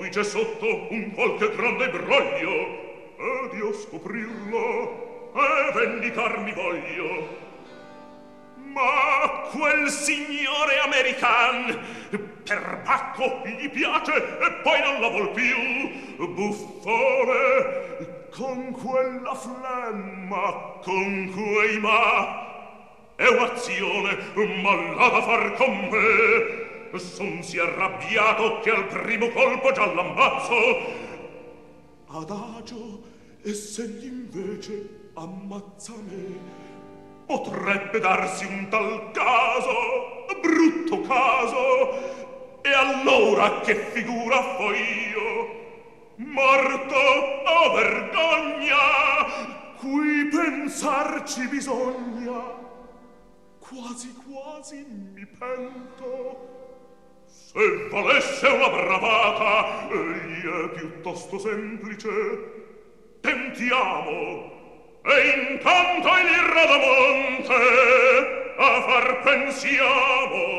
qui c'è sotto un qualche grande broglio, ed io scoprirlo e vendicarmi voglio. Ma quel signore american per Bacco gli piace e poi non la vuol più. Buffone, con quella flemma, con quei ma, è un'azione malla da far con me. Son si arrabbiato che al primo colpo già l'ammazzo. Adagio, e se gli invece ammazza me, potrebbe darsi un tal caso, brutto caso, e allora che figura fo io? Morto, oh vergogna, qui pensarci bisogna. Quasi quasi mi pento. Se valesse una bravata, egli è piuttosto semplice. Tentiamo. E intanto il Radamonte a far pensiamo.